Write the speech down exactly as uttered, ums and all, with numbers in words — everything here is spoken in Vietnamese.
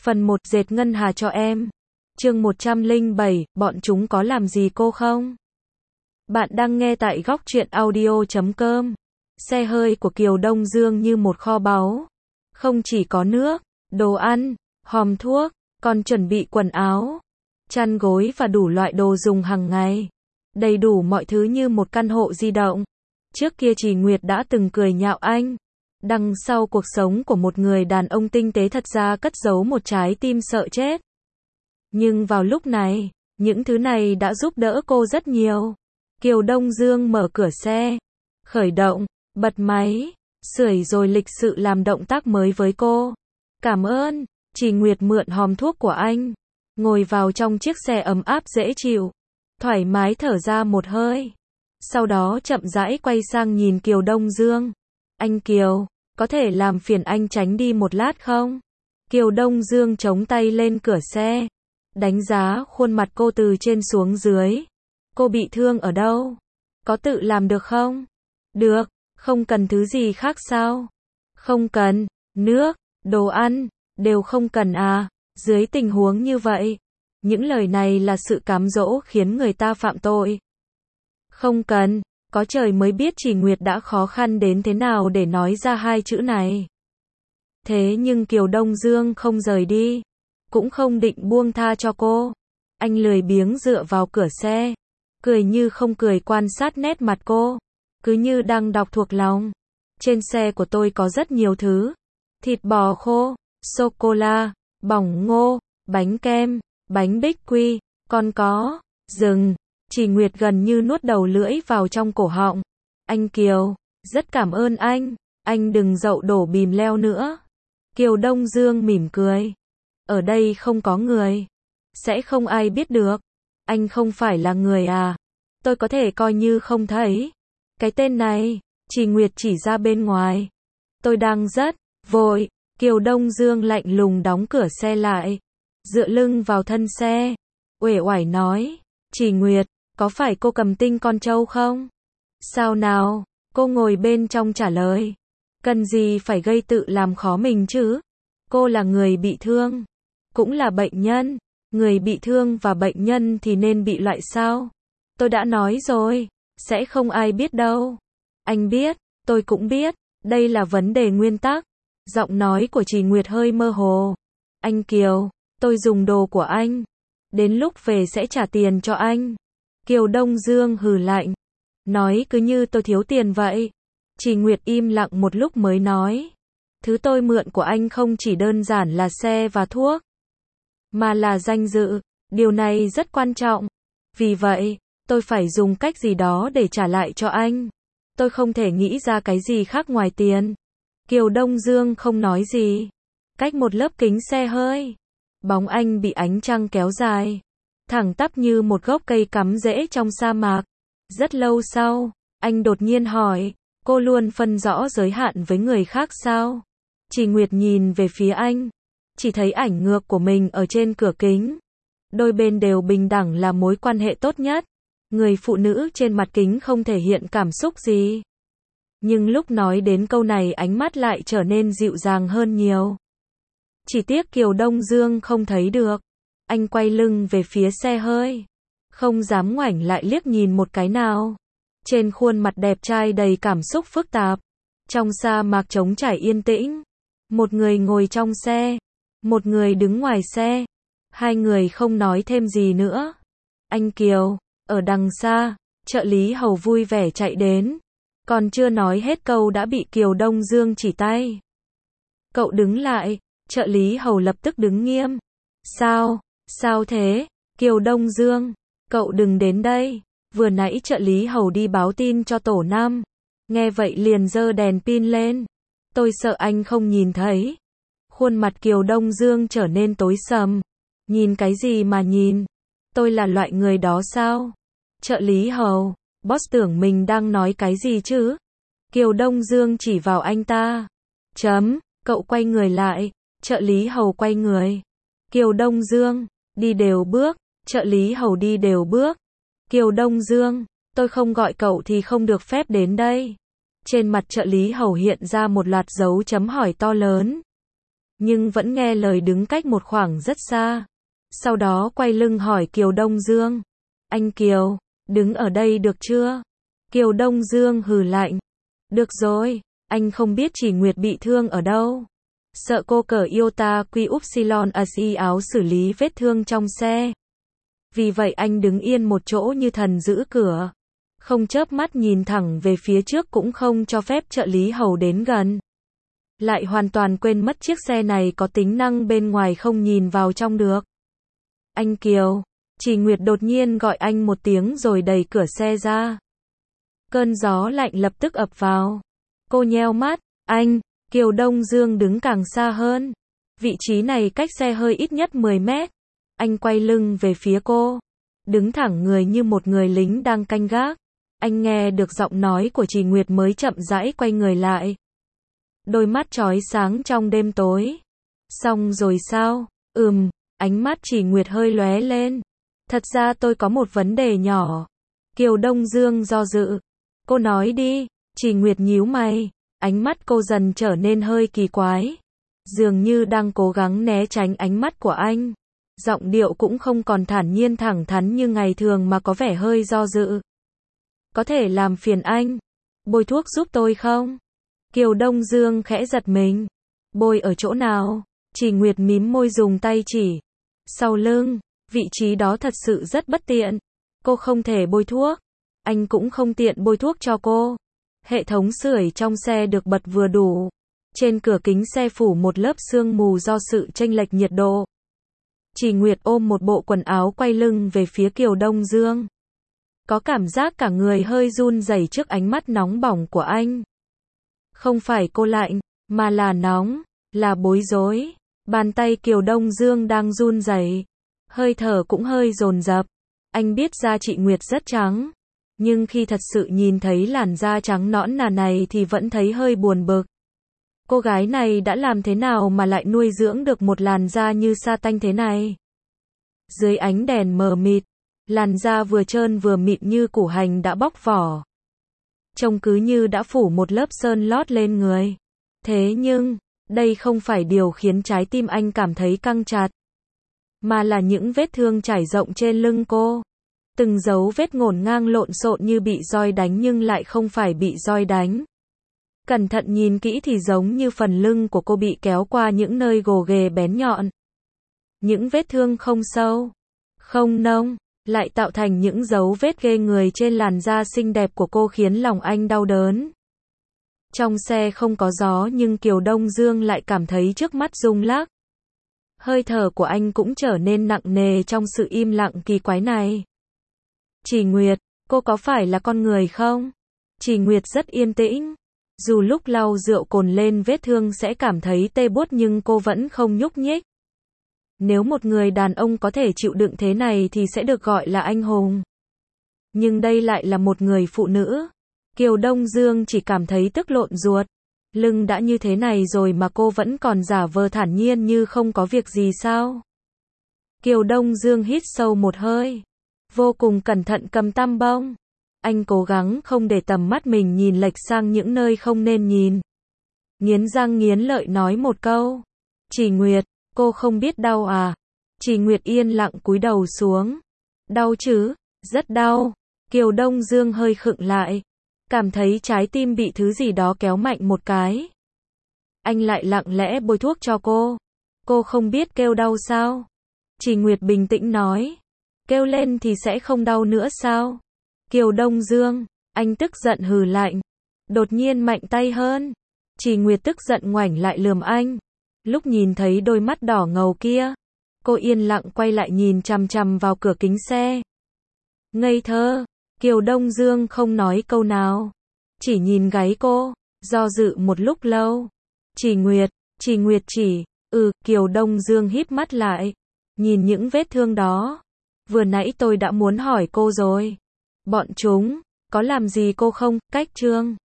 Phần một dệt ngân hà cho em. Chương một trăm lẻ bảy, bọn chúng có làm gì cô không? Bạn đang nghe tại góc truyện audio chấm com. Xe hơi của Kiều Đông Dương như một kho báu. Không chỉ có nước, đồ ăn, hòm thuốc, còn chuẩn bị quần áo, chăn gối và đủ loại đồ dùng hàng ngày. Đầy đủ mọi thứ như một căn hộ di động. Trước kia Trì Nguyệt đã từng cười nhạo anh. Đằng sau cuộc sống của một người đàn ông tinh tế thật ra cất giấu một trái tim sợ chết. Nhưng vào lúc này, những thứ này đã giúp đỡ cô rất nhiều. Kiều Đông Dương mở cửa xe, khởi động, bật máy, sưởi rồi lịch sự làm động tác mới với cô. Cảm ơn. Trì Nguyệt mượn hòm thuốc của anh, ngồi vào trong chiếc xe ấm áp dễ chịu, thoải mái thở ra một hơi. Sau đó chậm rãi quay sang nhìn Kiều Đông Dương. Anh Kiều, có thể làm phiền anh tránh đi một lát không? Kiều Đông Dương chống tay lên cửa xe, đánh giá khuôn mặt cô từ trên xuống dưới. Cô bị thương ở đâu? Có tự làm được không? Được, không cần thứ gì khác sao? Không cần, nước, đồ ăn, đều không cần à? Dưới tình huống như vậy, những lời này là sự cám dỗ khiến người ta phạm tội. Không cần, có trời mới biết Trì Nguyệt đã khó khăn đến thế nào để nói ra hai chữ này. Thế nhưng Kiều Đông Dương không rời đi, cũng không định buông tha cho cô. Anh lười biếng dựa vào cửa xe, cười như không cười quan sát nét mặt cô, cứ như đang đọc thuộc lòng. Trên xe của tôi có rất nhiều thứ. Thịt bò khô, sô-cô-la, bỏng ngô, bánh kem, bánh bích quy, còn có rừng. Trì Nguyệt gần như nuốt đầu lưỡi vào trong cổ họng. Anh Kiều, rất cảm ơn anh, anh đừng dậu đổ bìm leo nữa. Kiều Đông Dương mỉm cười. Ở đây không có người, sẽ không ai biết được. Anh không phải là người à? Tôi có thể coi như không thấy. Cái tên này, Trì Nguyệt chỉ ra bên ngoài. Tôi đang rất vội. Kiều Đông Dương lạnh lùng đóng cửa xe lại, dựa lưng vào thân xe, uể oải nói, Trì Nguyệt, có phải cô cầm tinh con trâu không? Sao nào? Cô ngồi bên trong trả lời. Cần gì phải gây tự làm khó mình chứ? Cô là người bị thương, cũng là bệnh nhân. Người bị thương và bệnh nhân thì nên bị loại sao? Tôi đã nói rồi, sẽ không ai biết đâu. Anh biết, tôi cũng biết, đây là vấn đề nguyên tắc. Giọng nói của Trì Nguyệt hơi mơ hồ. Anh Kiều, tôi dùng đồ của anh. Đến lúc về sẽ trả tiền cho anh. Kiều Đông Dương hừ lạnh. Nói cứ như tôi thiếu tiền vậy. Trì Nguyệt im lặng một lúc mới nói. Thứ tôi mượn của anh không chỉ đơn giản là xe và thuốc, mà là danh dự. Điều này rất quan trọng. Vì vậy, tôi phải dùng cách gì đó để trả lại cho anh. Tôi không thể nghĩ ra cái gì khác ngoài tiền. Kiều Đông Dương không nói gì. Cách một lớp kính xe hơi, bóng anh bị ánh trăng kéo dài, thẳng tắp như một gốc cây cắm rễ trong sa mạc. Rất lâu sau, anh đột nhiên hỏi, cô luôn phân rõ giới hạn với người khác sao? Trì Nguyệt nhìn về phía anh, chỉ thấy ảnh ngược của mình ở trên cửa kính. Đôi bên đều bình đẳng là mối quan hệ tốt nhất. Người phụ nữ trên mặt kính không thể hiện cảm xúc gì. Nhưng lúc nói đến câu này ánh mắt lại trở nên dịu dàng hơn nhiều. Chỉ tiếc Kiều Đông Dương không thấy được. Anh quay lưng về phía xe hơi, không dám ngoảnh lại liếc nhìn một cái nào. Trên khuôn mặt đẹp trai đầy cảm xúc phức tạp. Trong sa mạc trống trải yên tĩnh, một người ngồi trong xe, một người đứng ngoài xe. Hai người không nói thêm gì nữa. Anh Kiều, ở đằng xa, trợ lý hầu vui vẻ chạy đến. Còn chưa nói hết câu đã bị Kiều Đông Dương chỉ tay. Cậu đứng lại. Trợ lý hầu lập tức đứng nghiêm. Sao? Sao thế? Kiều Đông Dương, cậu đừng đến đây. Vừa nãy trợ lý hầu đi báo tin cho tổ năm. Nghe vậy liền giơ đèn pin lên. Tôi sợ anh không nhìn thấy. Khuôn mặt Kiều Đông Dương trở nên tối sầm. Nhìn cái gì mà nhìn? Tôi là loại người đó sao? Trợ lý hầu, boss tưởng mình đang nói cái gì chứ? Kiều Đông Dương chỉ vào anh ta. Chấm, cậu quay người lại. Trợ lý hầu quay người. Kiều Đông Dương, đi đều bước. Trợ lý hầu đi đều bước. Kiều Đông Dương, tôi không gọi cậu thì không được phép đến đây. Trên mặt trợ lý hầu hiện ra một loạt dấu chấm hỏi to lớn. nhưng vẫn nghe lời đứng cách một khoảng rất xa. Sau đó quay lưng hỏi Kiều Đông Dương. Anh Kiều, đứng ở đây được chưa? Kiều Đông Dương hừ lạnh. Được rồi, anh không biết Chỉ Nguyệt bị thương ở đâu. Sợ cô cởi iota quy upsilon asi áo xử lý vết thương trong xe. Vì vậy anh đứng yên một chỗ như thần giữ cửa. Không chớp mắt nhìn thẳng về phía trước cũng không cho phép trợ lý hầu đến gần. Lại hoàn toàn quên mất chiếc xe này có tính năng bên ngoài không nhìn vào trong được. Anh Kiều, Chỉ Nguyệt đột nhiên gọi anh một tiếng rồi đẩy cửa xe ra. Cơn gió lạnh lập tức ập vào. Cô nheo mắt, anh, Kiều Đông Dương đứng càng xa hơn. Vị trí này cách xe hơi ít nhất mười mét. Anh quay lưng về phía cô. Đứng thẳng người như một người lính đang canh gác. Anh nghe được giọng nói của Chỉ Nguyệt mới chậm rãi quay người lại. Đôi mắt chói sáng trong đêm tối. Xong rồi sao? Ừm, ánh mắt Chỉ Nguyệt hơi lóe lên. Thật ra tôi có một vấn đề nhỏ. Kiều Đông Dương do dự. Cô nói đi. Chỉ Nguyệt nhíu mày. Ánh mắt cô dần trở nên hơi kỳ quái. Dường như đang cố gắng né tránh ánh mắt của anh. Giọng điệu cũng không còn thản nhiên thẳng thắn như ngày thường mà có vẻ hơi do dự. Có thể làm phiền anh bôi thuốc giúp tôi không? Kiều Đông Dương khẽ giật mình. Bôi ở chỗ nào? Chỉ Nguyệt mím môi dùng tay chỉ. Sau lưng, vị trí đó thật sự rất bất tiện. Cô không thể bôi thuốc. Anh cũng không tiện bôi thuốc cho cô. Hệ thống sưởi trong xe được bật vừa đủ. Trên cửa kính xe phủ một lớp sương mù do sự chênh lệch nhiệt độ. Chỉ Nguyệt ôm một bộ quần áo quay lưng về phía Kiều Đông Dương. Có cảm giác cả người hơi run rẩy trước ánh mắt nóng bỏng của anh. Không phải cô lạnh, mà là nóng, là bối rối. Bàn tay Kiều Đông Dương đang run rẩy, hơi thở cũng hơi dồn dập. Anh biết da chị Nguyệt rất trắng, nhưng khi thật sự nhìn thấy làn da trắng nõn nà này thì vẫn thấy hơi buồn bực. Cô gái này đã làm thế nào mà lại nuôi dưỡng được một làn da như sa tanh thế này? Dưới ánh đèn mờ mịt, làn da vừa trơn vừa mịn như củ hành đã bóc vỏ. Trông cứ như đã phủ một lớp sơn lót lên người. Thế nhưng, đây không phải điều khiến trái tim anh cảm thấy căng chặt, mà là những vết thương trải rộng trên lưng cô. Từng dấu vết ngổn ngang lộn xộn như bị roi đánh nhưng lại không phải bị roi đánh. Cẩn thận nhìn kỹ thì giống như phần lưng của cô bị kéo qua những nơi gồ ghề bén nhọn. Những vết thương không sâu, không nông, lại tạo thành những dấu vết ghê người trên làn da xinh đẹp của cô khiến lòng anh đau đớn. Trong xe không có gió nhưng Kiều Đông Dương lại cảm thấy trước mắt rung lắc. Hơi thở của anh cũng trở nên nặng nề trong sự im lặng kỳ quái này. Chỉ Nguyệt, cô có phải là con người không? Chỉ Nguyệt rất yên tĩnh. Dù lúc lau rượu cồn lên vết thương sẽ cảm thấy tê buốt nhưng cô vẫn không nhúc nhích. Nếu một người đàn ông có thể chịu đựng thế này thì sẽ được gọi là anh hùng. Nhưng đây lại là một người phụ nữ. Kiều Đông Dương chỉ cảm thấy tức lộn ruột. Lưng đã như thế này rồi mà cô vẫn còn giả vờ thản nhiên như không có việc gì sao? Kiều Đông Dương hít sâu một hơi. Vô cùng cẩn thận cầm tăm bông. Anh cố gắng không để tầm mắt mình nhìn lệch sang những nơi không nên nhìn. Nghiến răng nghiến lợi nói một câu. Chỉ Nguyệt, cô không biết đau à? Chỉ Nguyệt yên lặng cúi đầu xuống. Đau chứ? Rất đau. Kiều Đông Dương hơi khựng lại. Cảm thấy trái tim bị thứ gì đó kéo mạnh một cái. Anh lại lặng lẽ bôi thuốc cho cô. Cô không biết kêu đau sao? Chỉ Nguyệt bình tĩnh nói. Kêu lên thì sẽ không đau nữa sao? Kiều Đông Dương, anh tức giận hừ lạnh. Đột nhiên mạnh tay hơn. Chỉ Nguyệt tức giận ngoảnh lại lườm anh. Lúc nhìn thấy đôi mắt đỏ ngầu kia, cô yên lặng quay lại nhìn chằm chằm vào cửa kính xe. Ngây thơ, Kiều Đông Dương không nói câu nào. Chỉ nhìn gáy cô, do dự một lúc lâu. Chỉ Nguyệt, Chỉ Nguyệt chỉ, ừ, Kiều Đông Dương híp mắt lại. Nhìn những vết thương đó. Vừa nãy tôi đã muốn hỏi cô rồi. Bọn chúng, có làm gì cô không? Cách Trương.